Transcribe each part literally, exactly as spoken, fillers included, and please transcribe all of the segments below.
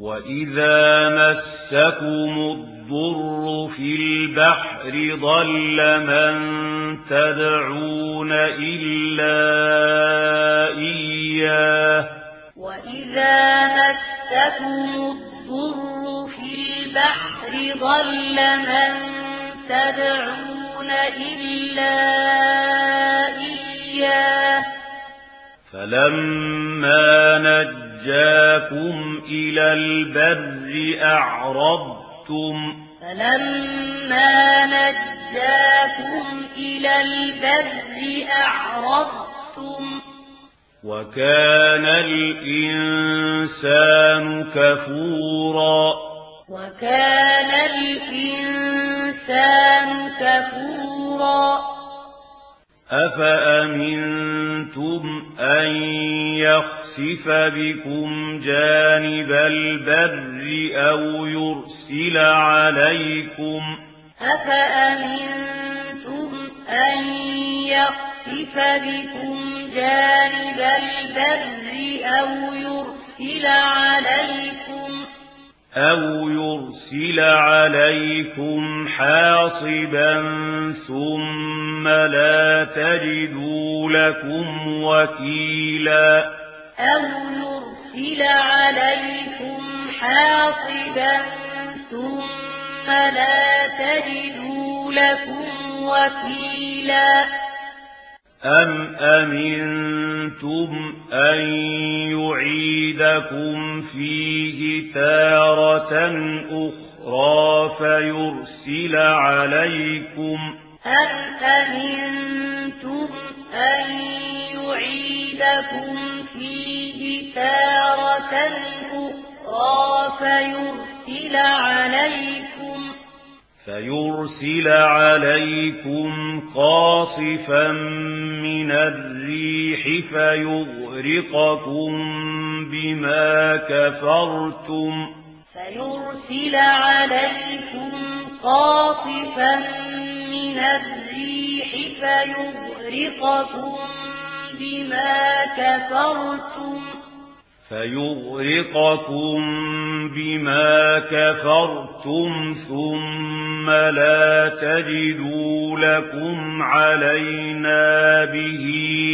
وَإِذَا مَسَّكُمُ الضُّرُّ فِي الْبَحْرِ ضَلَّ مَن تَدْعُونَ إِلَّا إِيَّاهُ وَإِذَا مَسَّكُمُ الضُّرُّ فِي الْبَحْرِ ضَلَّ مَن تَدْعُونَ إِلَّا إِيَّاهُ فَلَمَّا نَجَّاكُمْ إِلَى الْبَرِّ أَعْرَضْتُمْ فَلَمَّا نَجَّاكُمْ إِلَى الْبَرِّ أَعْرَضْتُمْ وَكَانَ الْإِنسَانُ كَفُورًا وَكَانَ الْإِنسَانُ كَفُورًا أَفَأَمِنْتُمْ أَنْ يَخْسِفَ بِكُمْ جَانِبَ الْبَرِّ أَوْ يُرْسِلَ عَلَيْكُمْ أَفَأَمِنْتُمْ أَنْ يَخْسِفَ بِكُمْ جَانِبَ الْبَرِّ أَوْ يُرْسِلَ عَلَيْكُمْ أَوْ يُرْسِلَ عَلَيْكُمْ حَاصِبًا ثُمَّ لَا تَجِدُوا لَكُمْ وَكِيلًا أَوْ يُرْسِلَ عَلَيْكُمْ حَاصِبًا ثُمَّ لَا تَجِدُوا لَكُمْ وَكِيلًا أَمْ أَمِنْتُمْ أَنْ يُعِيدَكُمْ فِيهِ تَارَةً أُخْرَى فَيُرْسِلَ عَلَيْكُمْ أَمْ أَمِنْتُمْ أَنْ يُعِيدَكُمْ فِيهِ تَارَةً أُخْرَى فَيُرْسِلَ عَلَيْكُمْ فَيُرْسِلَ عَلَيْكُمْ قَاصِفًا مِنَ الرِّيحِ فَيُغْرِقَكُم بِمَا كَفَرْتُمْ فَيُرْسِلَ عَلَيْكُمْ قَاصِفًا مِنَ الرِّيحِ فَيُغْرِقَكُم بِمَا كَفَرْتُمْ فَيُغْرِقَكُم بِمَا كَفَرْتُمْ ثُمَّ لَا تَجِدُوا لَكُمْ عَلَيْنَا بِهِ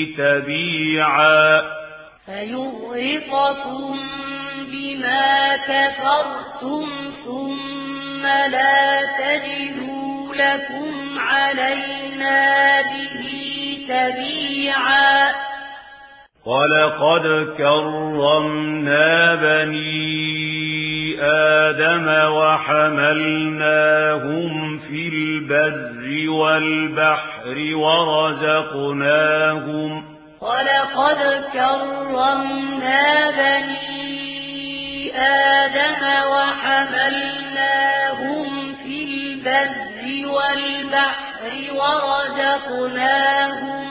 تَبِيعًا فَيُغْرِقَكُم بِمَا كَفَرْتُمْ ثُمَّ لَا تَجِدُوا لَكُمْ عَلَيْنَا بِهِ تَبِيعًا وَلَقَدْ كَرَّمْنَا بَنِي آدَمَ وَحَمَلْنَاهُمْ فِي الْبَرِّ وَالْبَحْرِ وَرَزَقْنَاهُمْ وَلَقَدْ كَرَّمْنَا بَنِي آدَمَ وَحَمَلْنَاهُمْ فِي الْبَرِّ وَالْبَحْرِ وَرَزَقْنَاهُمْ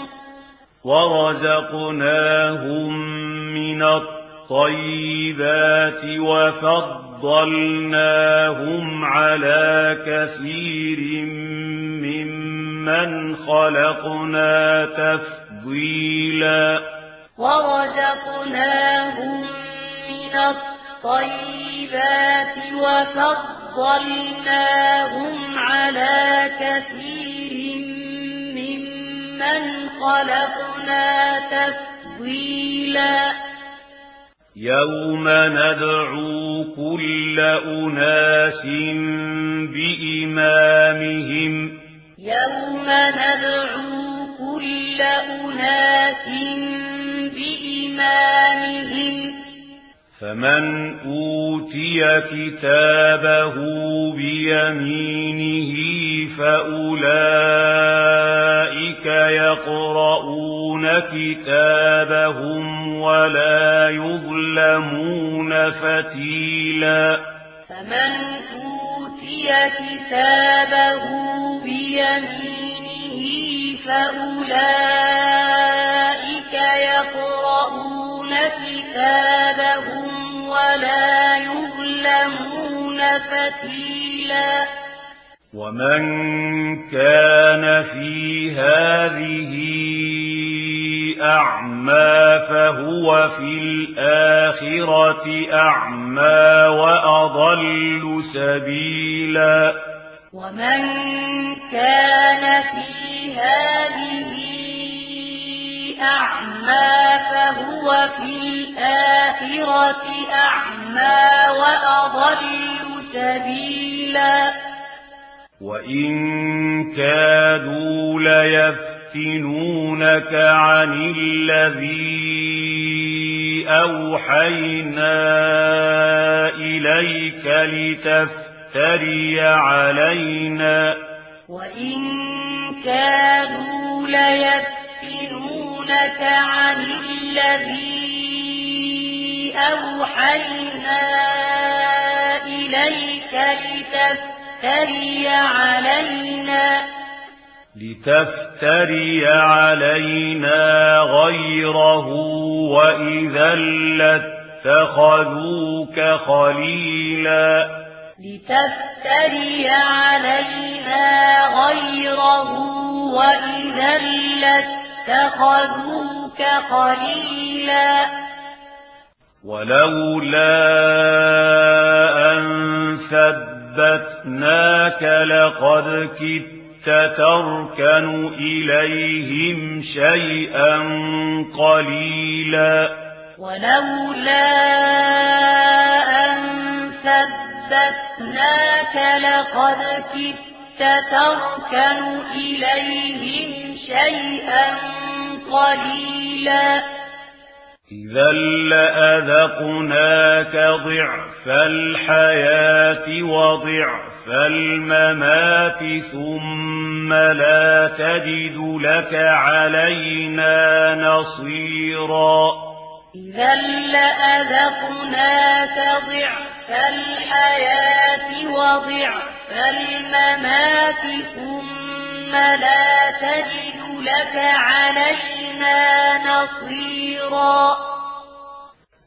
وَرَزَقْنَاهُمْ مِنَ الطَّيِّبَاتِ وَفَضَّلْنَاهُمْ عَلَى كَثِيرٍ مِّمَّنْ خَلَقْنَا تَفْضِيلًا وَرَزَقْنَاهُمْ مِنَ الطَّيِّبَاتِ وَفَضَّلْنَاهُمْ عَلَى كَثِيرٍ مِّمَّنْ خَلَقْنَا تَفْضِيلًا يَوْمَ نَدْعُو كُلَّ أُنَاسٍ بِإِمَامِهِمْ يَوْمَ نَدْعُو كُلَّ أُنَاسٍ بِإِمَامِهِمْ فَمَنْ أُوتِيَ كِتَابَهُ بِيَمِينِهِ فَأُولَئِكَ يَقْرَؤُونَ كِتَابَهُمْ وَلَا يُظْلَمُونَ فَتِيلًا فَمَنْ أُوتِيَ كِتَابَهُ بِيَمِينِهِ فَأُولَئِكَ يَقْرَؤُونَ كِتَابَهُمْ وَلَا يُظْلَمُونَ فَتِيلًا وَمَنْ كَانَ فِي هَذِهِ أَعْمَى فَهُوَ فِي الْآخِرَةِ أَعْمَى وأضل سبيلا ومن كان في هذه أعمى فهو في الآخرة أعمى وأضل سبيلا وإن كادوا ليفتنونك عن الذي أوحينا إليك لتفتري علينا وإن كادوا ليفتنونك عن الذي أوحينا إليك لتفتري علينا لتفتري علينا غيره وإذا لاتخذوك خليلا لتفتري علينا غيره وإذا لاتخذوك خليلا ولولا أن ثبتناك لقد كدت تركن إليهم شيئا قليلا ولولا أن ثبتناك لقد كدت تركن إليهم شيئا قليلا إذا لأذقناك ضعف الحياة وضعف الممات ثم لا تجد لك علينا نصيرا إذا لأذقناك ضعف الحياة وضعف الممات ثم لا تجد لك علينا نصيرا